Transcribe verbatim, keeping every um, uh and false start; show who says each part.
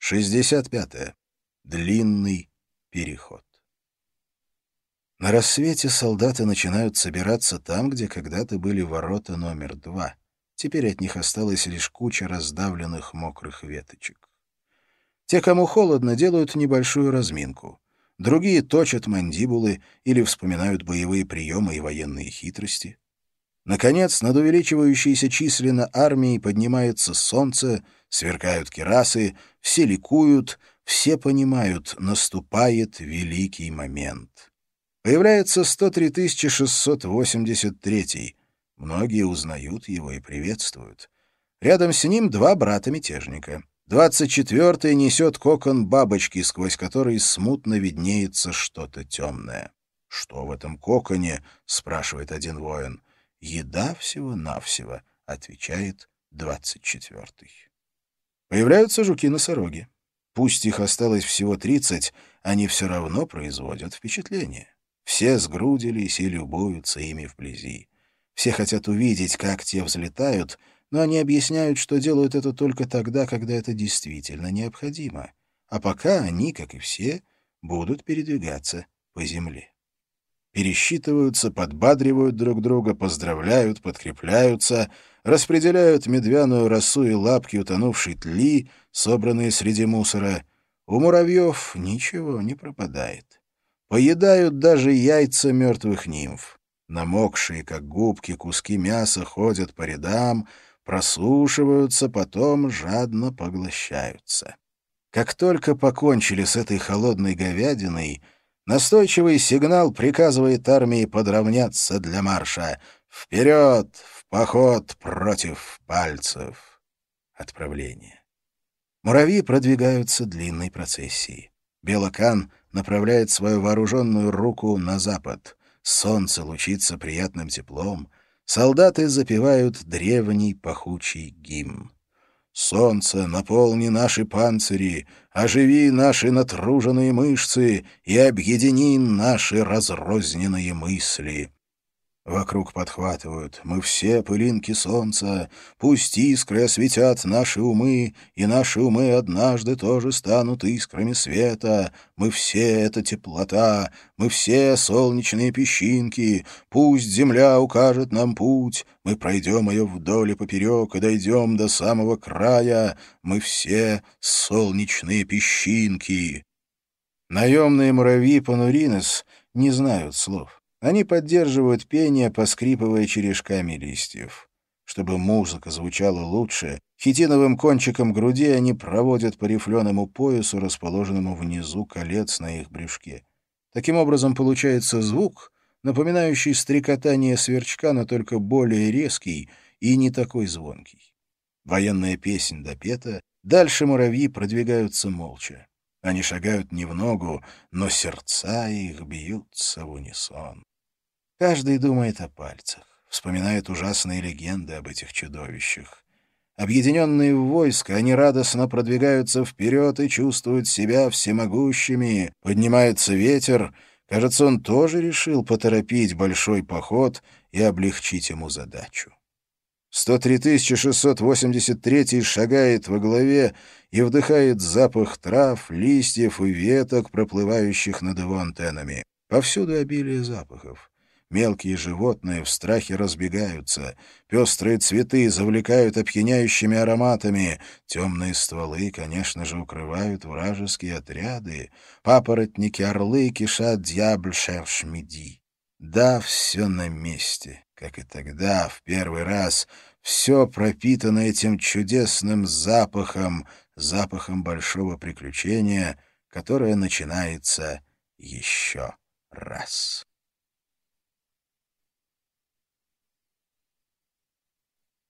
Speaker 1: шестьдесят пятое. Длинный переход. На рассвете солдаты начинают собираться там, где когда-то были ворота номер два. Теперь от них осталась лишь куча раздавленных мокрых веточек. Те, кому холодно, делают небольшую разминку. Другие точат мандибулы или вспоминают боевые приемы и военные хитрости. Наконец, над увеличивающейся численно армией поднимается солнце, сверкают кирасы, все ликуют, все понимают, наступает великий момент. Появляется сто три тысячи шестьсот восемьдесят третий. Многие узнают его и приветствуют. Рядом с ним два брата-мятежника. Двадцать четвертый несет кокон бабочки, сквозь который смутно виднеется что-то темное. «Что в этом коконе?» — спрашивает один воин. «Еда всего-навсего», — отвечает двадцать четвертый. Появляются жуки-носороги. Пусть их осталось всего тридцать, они все равно производят впечатление. Все сгрудились и любуются ими вблизи. Все хотят увидеть, как те взлетают, но они объясняют, что делают это только тогда, когда это действительно необходимо. А пока они, как и все, будут передвигаться по земле. Пересчитываются, подбадривают друг друга, поздравляют, подкрепляются, распределяют медвяную росу и лапки утонувшей тли, собранные среди мусора. У муравьев ничего не пропадает. Поедают даже яйца мертвых нимф. Намокшие, как губки, куски мяса ходят по рядам, просушиваются, потом жадно поглощаются. Как только покончили с этой холодной говядиной, настойчивый сигнал приказывает армии подравняться для марша. Вперед, в поход против пальцев. Отправление. Муравьи продвигаются длинной процессией. Белокан направляет свою вооруженную руку на запад. Солнце лучится приятным теплом. Солдаты запевают древний пахучий гимн. «Солнце, наполни наши панцири, оживи наши натруженные мышцы и объедини наши разрозненные мысли». Вокруг подхватывают: «Мы все пылинки солнца, пусть искры осветят наши умы, и наши умы однажды тоже станут искрами света. Мы все — это теплота, мы все — солнечные песчинки, пусть земля укажет нам путь, мы пройдем ее вдоль и поперек и дойдем до самого края, мы все — солнечные песчинки». Наемные муравьи Пануринес не знают слов. Они поддерживают пение, поскрипывая черешками листьев. Чтобы музыка звучала лучше, хитиновым кончиком груди они проводят по рифленому поясу, расположенному внизу колец на их брюшке. Таким образом получается звук, напоминающий стрекотание сверчка, но только более резкий и не такой звонкий. Военная песнь допета, дальше муравьи продвигаются молча. Они шагают не в ногу, но сердца их бьются в унисон. Каждый думает о пальцах, вспоминает ужасные легенды об этих чудовищах. Объединенные в войско, они радостно продвигаются вперед и чувствуют себя всемогущими. Поднимается ветер. Кажется, он тоже решил поторопить большой поход и облегчить ему задачу. сто три тысячи шестьсот восемьдесят третий шагает во главе и вдыхает запах трав, листьев и веток, проплывающих над его антеннами. Повсюду обилие запахов. Мелкие животные в страхе разбегаются. Пестрые цветы завлекают опьяняющими ароматами. Темные стволы, конечно же, укрывают вражеские отряды. Папоротники-орлы кишат «Дьябль шерш миди». Да, все на месте, как и тогда, в первый раз. Все пропитано этим чудесным запахом, запахом большого приключения, которое начинается еще раз.